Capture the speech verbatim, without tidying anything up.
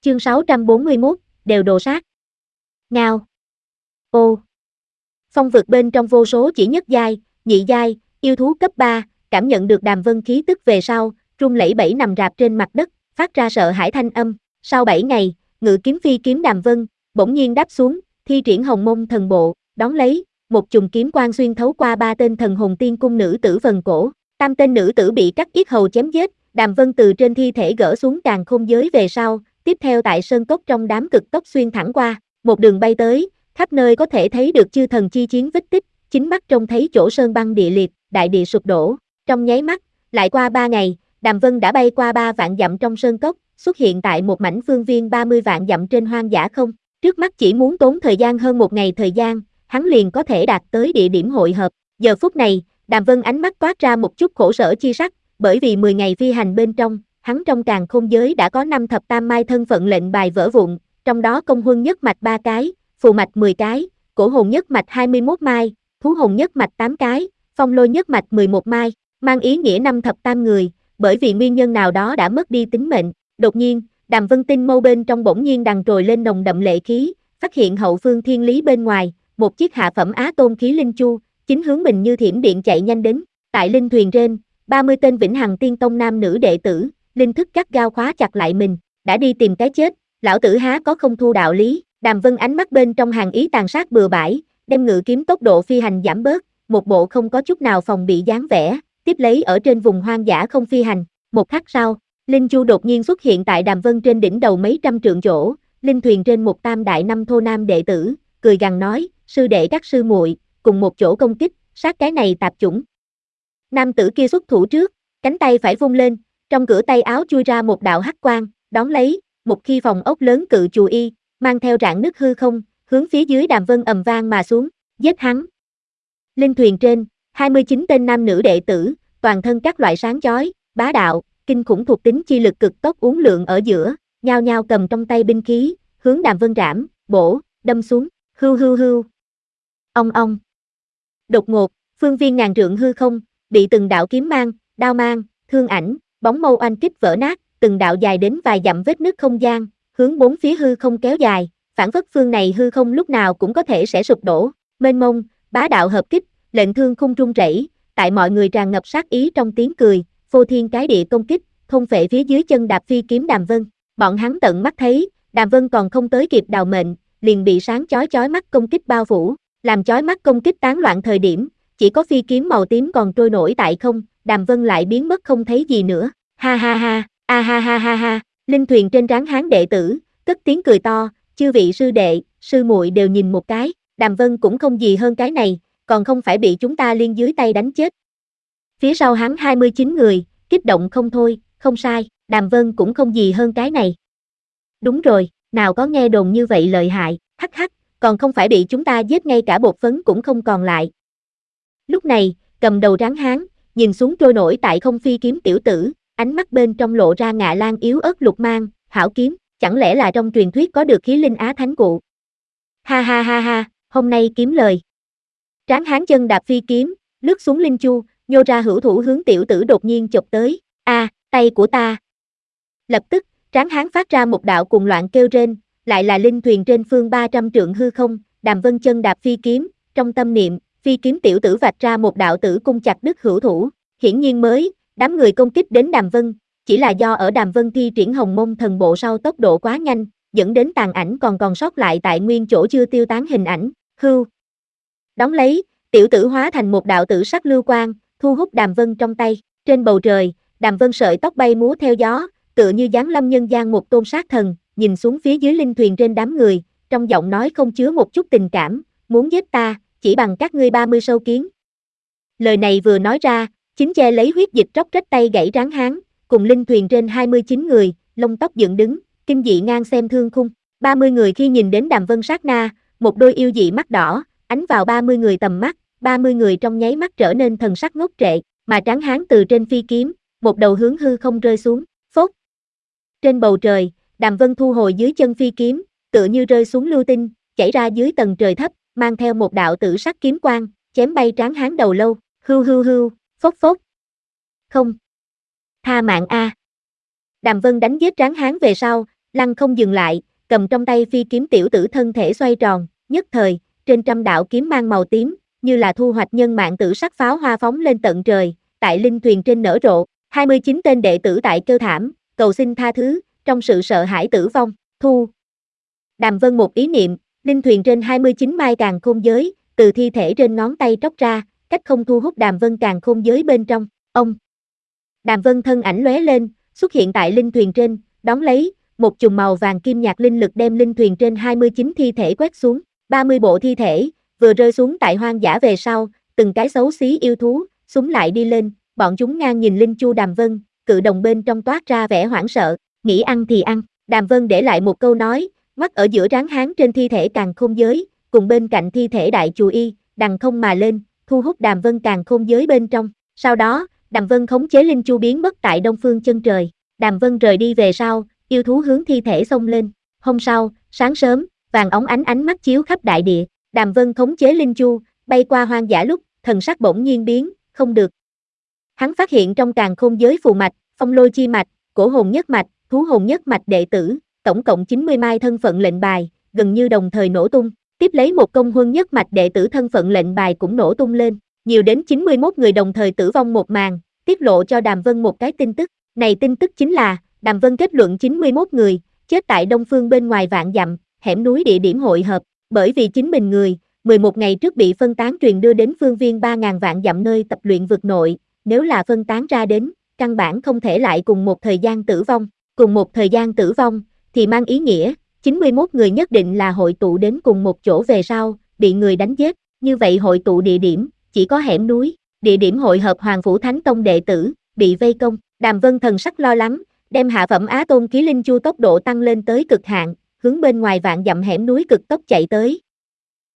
Chương sáu trăm bốn mươi mốt, đều đồ sát. Ngao. Ô. Phong vực bên trong vô số chỉ nhất giai, nhị giai, yêu thú cấp ba, cảm nhận được Đàm Vân khí tức về sau, run lẩy bẩy nằm rạp trên mặt đất, phát ra sợ hãi thanh âm. Sau bảy ngày, ngự kiếm phi kiếm Đàm Vân, bỗng nhiên đáp xuống, thi triển Hồng Mông thần bộ, đón lấy, một chùm kiếm quang xuyên thấu qua ba tên thần hồn tiên cung nữ tử vần cổ. Tam tên nữ tử bị cắt yết hầu chém giết, Đàm Vân từ trên thi thể gỡ xuống càn khôn giới về sau, tiếp theo tại sơn cốc trong đám cực tốc xuyên thẳng qua, một đường bay tới, khắp nơi có thể thấy được chư thần chi chiến vết tích, chính mắt trông thấy chỗ sơn băng địa liệt, đại địa sụp đổ. Trong nháy mắt, lại qua ba ngày, Đàm Vân đã bay qua ba vạn dặm trong sơn cốc, xuất hiện tại một mảnh phương viên ba mươi vạn dặm trên hoang dã không. Trước mắt chỉ muốn tốn thời gian hơn một ngày thời gian, hắn liền có thể đạt tới địa điểm hội hợp. Giờ phút này, Đàm Vân ánh mắt toát ra một chút khổ sở chi sắc, bởi vì mười ngày phi hành bên trong, hắn trong càn khôn giới đã có năm thập tam mai thân phận lệnh bài vỡ vụn, trong đó công huân nhất mạch ba cái, phù mạch mười cái, cổ hồn nhất mạch hai mươi mốt mai, thú hồn nhất mạch tám cái, phong lôi nhất mạch mười một mai, mang ý nghĩa năm thập tam người, bởi vì nguyên nhân nào đó đã mất đi tính mệnh. Đột nhiên, Đàm Vân tinh mâu bên trong bỗng nhiên đằng trồi lên nồng đậm lệ khí, phát hiện hậu phương thiên lý bên ngoài, một chiếc hạ phẩm á tôn khí linh chu, chính hướng mình như thiểm điện chạy nhanh đến. Tại linh thuyền trên, ba mươi tên vĩnh hằng tiên tông nam nữ đệ tử, linh thức gắt gao khóa chặt lại mình, đã đi tìm cái chết, lão tử há có không thu đạo lý. Đàm Vân ánh mắt bên trong hàng ý tàn sát bừa bãi, đem ngự kiếm tốc độ phi hành giảm bớt, một bộ không có chút nào phòng bị dáng vẻ, tiếp lấy ở trên vùng hoang dã không phi hành. Một khắc sau, linh chu đột nhiên xuất hiện tại Đàm Vân trên đỉnh đầu mấy trăm trượng chỗ, linh thuyền trên một tam đại năm thô nam đệ tử, cười gằn nói, sư đệ các sư muội, cùng một chỗ công kích, sát cái này tạp chủng. Nam tử kia xuất thủ trước, cánh tay phải vung lên, trong cửa tay áo chui ra một đạo hắc quang, đón lấy, một khi phòng ốc lớn cự chù y, mang theo rạn nứt hư không, hướng phía dưới Đàm Vân ầm vang mà xuống, giết hắn. Linh thuyền trên, hai mươi chín tên nam nữ đệ tử, toàn thân các loại sáng chói, bá đạo, kinh khủng thuộc tính chi lực cực tốc uốn lượn ở giữa, nhao nhao cầm trong tay binh khí, hướng Đàm Vân rảm, bổ, đâm xuống, hưu hưu hưu. Ong ong. Đột ngột, phương viên ngàn trượng hư không, bị từng đạo kiếm mang, đao mang, thương ảnh, bóng mâu oanh kích vỡ nát, từng đạo dài đến vài dặm vết nứt không gian, hướng bốn phía hư không kéo dài, phản phất phương này hư không lúc nào cũng có thể sẽ sụp đổ. Mênh mông, bá đạo hợp kích, lệnh thương khung rung rẩy, tại mọi người tràn ngập sát ý trong tiếng cười, phô thiên cái địa công kích, thôn phệ phía dưới chân đạp phi kiếm Đàm Vân. Bọn hắn tận mắt thấy, Đàm Vân còn không tới kịp đào mệnh, liền bị sáng chói chói mắt công kích bao phủ, làm chói mắt công kích tán loạn thời điểm, chỉ có phi kiếm màu tím còn trôi nổi tại không, Đàm Vân lại biến mất không thấy gì nữa. Ha ha ha, a ha ha ha ha, linh thuyền trên trán hán đệ tử, cất tiếng cười to, chư vị sư đệ, sư muội đều nhìn một cái, Đàm Vân cũng không gì hơn cái này, còn không phải bị chúng ta liên dưới tay đánh chết. Phía sau hắn hai mươi chín người, kích động không thôi, không sai, Đàm Vân cũng không gì hơn cái này. Đúng rồi, nào có nghe đồn như vậy lợi hại, hắc hắc, còn không phải bị chúng ta giết ngay cả bột phấn cũng không còn lại. Lúc này, cầm đầu tráng hán, nhìn xuống trôi nổi tại không phi kiếm tiểu tử, ánh mắt bên trong lộ ra ngạ lan yếu ớt lục mang, hảo kiếm, chẳng lẽ là trong truyền thuyết có được khí linh á thánh cụ. Ha ha ha ha, hôm nay kiếm lời. Tráng hán chân đạp phi kiếm, lướt xuống linh chu, nhô ra hữu thủ hướng tiểu tử đột nhiên chộp tới, a, à, tay của ta. Lập tức, tráng hán phát ra một đạo cuồng loạn kêu rên, lại là linh thuyền trên phương ba trăm trượng hư không, Đàm Vân chân đạp phi kiếm, trong tâm niệm, phi kiếm tiểu tử vạch ra một đạo tử cung chặt đứt hữu thủ, hiển nhiên mới, đám người công kích đến Đàm Vân, chỉ là do ở Đàm Vân thi triển Hồng Mông thần bộ sau tốc độ quá nhanh, dẫn đến tàn ảnh còn còn sót lại tại nguyên chỗ chưa tiêu tán hình ảnh, hưu. Đón lấy, tiểu tử hóa thành một đạo tử sắc lưu quang, thu hút Đàm Vân trong tay, trên bầu trời, Đàm Vân sợi tóc bay múa theo gió, tựa như giáng lâm nhân gian một tôn sát thần, nhìn xuống phía dưới linh thuyền trên đám người, trong giọng nói không chứa một chút tình cảm, muốn giết ta, chỉ bằng các ngươi ba mươi sâu kiến. Lời này vừa nói ra, chính che lấy huyết dịch róc rách tay gãy tráng hán, cùng linh thuyền trên hai mươi chín người, lông tóc dựng đứng, kinh dị ngang xem thương khung. ba mươi người khi nhìn đến Đàm Vân sát na, một đôi yêu dị mắt đỏ, ánh vào ba mươi người tầm mắt, ba mươi người trong nháy mắt trở nên thần sắc ngốc trệ, mà tráng hán từ trên phi kiếm, một đầu hướng hư không rơi xuống, phốt. Trên bầu trời, Đàm Vân thu hồi dưới chân phi kiếm, tựa như rơi xuống lưu tinh, chảy ra dưới tầng trời thấp, mang theo một đạo tử sắc kiếm quang, chém bay tráng hán đầu lâu, hưu hưu hưu, phốt phốt. Không. Tha mạng a. Đàm Vân đánh giết tráng hán về sau, Lăng không dừng lại, cầm trong tay phi kiếm tiểu tử thân thể xoay tròn, nhất thời, trên trăm đạo kiếm mang màu tím, như là thu hoạch nhân mạng tử sắc pháo hoa phóng lên tận trời, tại linh thuyền trên nở rộ, hai mươi chín tên đệ tử tại kêu thảm, cầu xin tha thứ, trong sự sợ hãi tử vong, thu. Đàm Vân một ý niệm, linh thuyền trên hai mươi chín mai càn khôn giới, từ thi thể trên ngón tay tróc ra, cách không thu hút Đàm Vân càn khôn giới bên trong, ông. Đàm Vân thân ảnh lóe lên, xuất hiện tại linh thuyền trên, đón lấy, một chùm màu vàng kim nhạt linh lực đem linh thuyền trên hai mươi chín thi thể quét xuống, ba mươi bộ thi thể, vừa rơi xuống tại hoang dã về sau, từng cái xấu xí yêu thú, súng lại đi lên, bọn chúng ngang nhìn Linh Chu Đàm Vân, cự đồng bên trong toát ra vẻ hoảng sợ, nghĩ ăn thì ăn, Đàm Vân để lại một câu nói, mắt ở giữa trán hán trên thi thể càn khôn giới, cùng bên cạnh thi thể đại chù y, đằng không mà lên, thu hút Đàm Vân càn khôn giới bên trong, sau đó, Đàm Vân khống chế Linh Chu biến mất tại đông phương chân trời, Đàm Vân rời đi về sau, yêu thú hướng thi thể xông lên, hôm sau, sáng sớm, vàng óng ánh ánh mắt chiếu khắp đại địa, Đàm Vân khống chế Linh Chu, bay qua hoang dã lúc, thần sắc bỗng nhiên biến, không được. Hắn phát hiện trong càn khôn giới phù mạch, phong lôi chi mạch, cổ hồn nhất mạch, thú hồn nhất mạch đệ tử, tổng cộng chín mươi mai thân phận lệnh bài, gần như đồng thời nổ tung, tiếp lấy một công huân nhất mạch đệ tử thân phận lệnh bài cũng nổ tung lên, nhiều đến chín mươi mốt người đồng thời tử vong một màn, tiết lộ cho Đàm Vân một cái tin tức, này tin tức chính là, Đàm Vân kết luận chín mươi mốt người, chết tại đông phương bên ngoài vạn dặm, hẻm núi địa điểm hội hợp, bởi vì chính mình người, mười một ngày trước bị phân tán truyền đưa đến phương viên ba ngàn vạn dặm nơi tập luyện vực nội, nếu là phân tán ra đến, căn bản không thể lại cùng một thời gian tử vong, cùng một thời gian tử vong, thì mang ý nghĩa, chín mươi mốt người nhất định là hội tụ đến cùng một chỗ về sau, bị người đánh giết, như vậy hội tụ địa điểm, chỉ có hẻm núi, địa điểm hội hợp Hoàng Phủ Thánh Tông đệ tử, bị vây công, Đàm Vân thần sắc lo lắng, đem hạ phẩm Á Tôn Ký Linh Chu tốc độ tăng lên tới cực hạn, hướng bên ngoài vạn dặm hẻm núi cực tốc chạy tới,